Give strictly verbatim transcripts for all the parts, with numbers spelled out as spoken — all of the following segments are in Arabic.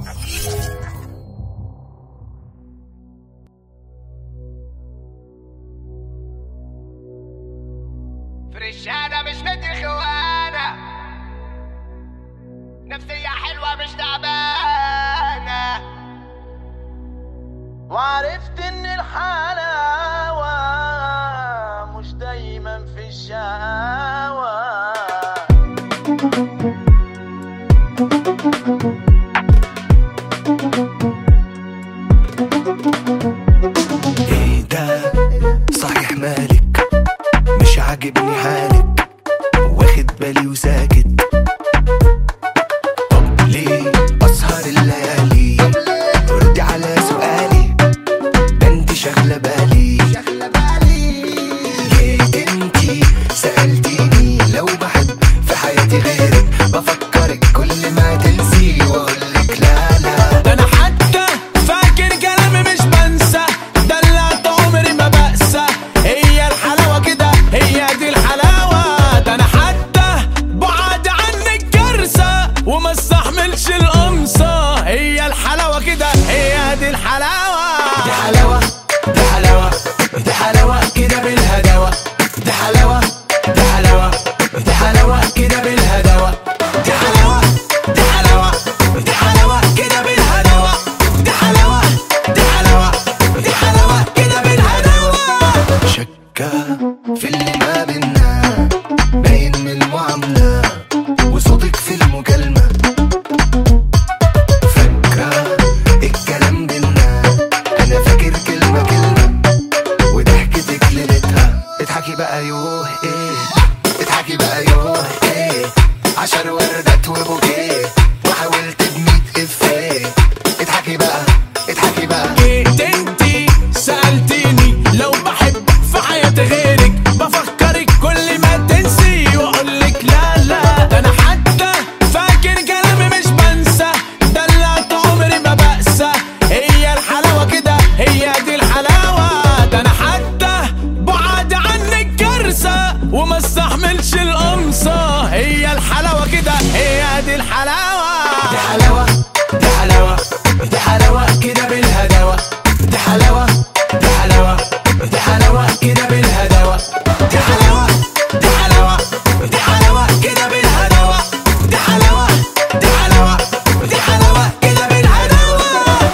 فرشانة مش بدي خوانة، نفسية حلوة مش تعبانة، وعرفت ان الحلاوة مش دايما في الشقاوة. ايه ده صحيح مالك مش عاجبني حالك، واخد بالي وساكت. طب ليه اسهر الليالي؟ ردي على سؤالي، ده انت شاغله بالي. جيت انتي سألتيني لو بحب في حياتي غيرك، بفكرك كل ما تنسي واقولك لا لا. ده انا حتى فاكر كلامي مش بنسى، دلعت عمري ما بقسى، هي الحلاوة كده هي دي الحلاوة. ده انا حتى بعد عنك كارثة وما استحملش القمصة، هي الحلاوة كده هي دي الحلاوة. دي حلاوة دي حلاوة دي حلاوة كده بالهداوة، دي حلاوة دي حلاوة دي حلاوة كده بالهداوة، دي حلاوة دي حلاوة دي حلاوة كده بالهداوة، دي حلاوة دي حلاوة دي حلاوة كده بالهداوة. شكة في اللي ما بينا باين من المعاملة وصوتك في المكالمة، فاكرة الكلام بينا أنا فاكر كلمة كلمة، وضحكتك ليلتها اضحكي بقى يوه ايه، اضحكي بقى يوه ايه، عشر وردات وبوكيه وحاولت بميت افيه، اضحكي بقى اضحكي بقى. جيت انتي سألتيني لو بحب في حياتي غيرك، بفكرك كل ما تنسي واقولك لا لا. ده انا حتى فاكر كلامي مش بنسى، دلعت عمري ما بقسى، هي الحلاوة كده هي دي الحلاوة. ده انا حتى بعد عنك كارثة وما استحملش القمصة، هي الحلاوة كده هي دي الحلاوة. دي حلاوة دي حلاوة دي حلاوة كده بالهداوة، دي حلاوة دي حلاوة دي حلاوة كده بالهداوة، دي حلاوة دي حلاوة دي حلاوة كده بالهداوة، دي حلاوة دي حلاوة دي حلاوة كده بالهداوة.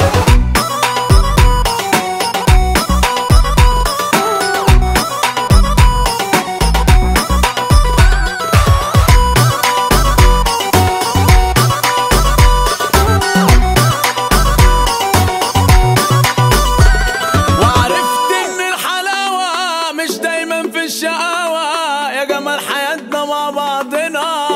وعرفت ان الحلاوة مش دايما في الشقاوة، يا جمال حياتنا مع بعضنا.